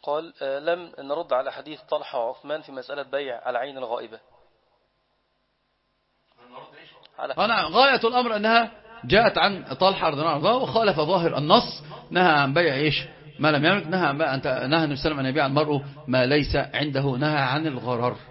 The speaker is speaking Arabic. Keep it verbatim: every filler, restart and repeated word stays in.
قال لم نرد على حديث طلحة وعثمان في مسألة بيع العين الغائبة. أنا غاية الأمر أنها جاءت عن طلحة رضي الله عنه وخالف ظاهر النص، نهى عن بيع إيش ما لم يملك، نهى عن بيع، نهى النبي صلى الله عليه وسلم أن يبيع المرء ما ليس عنده، نهى عن الغرر.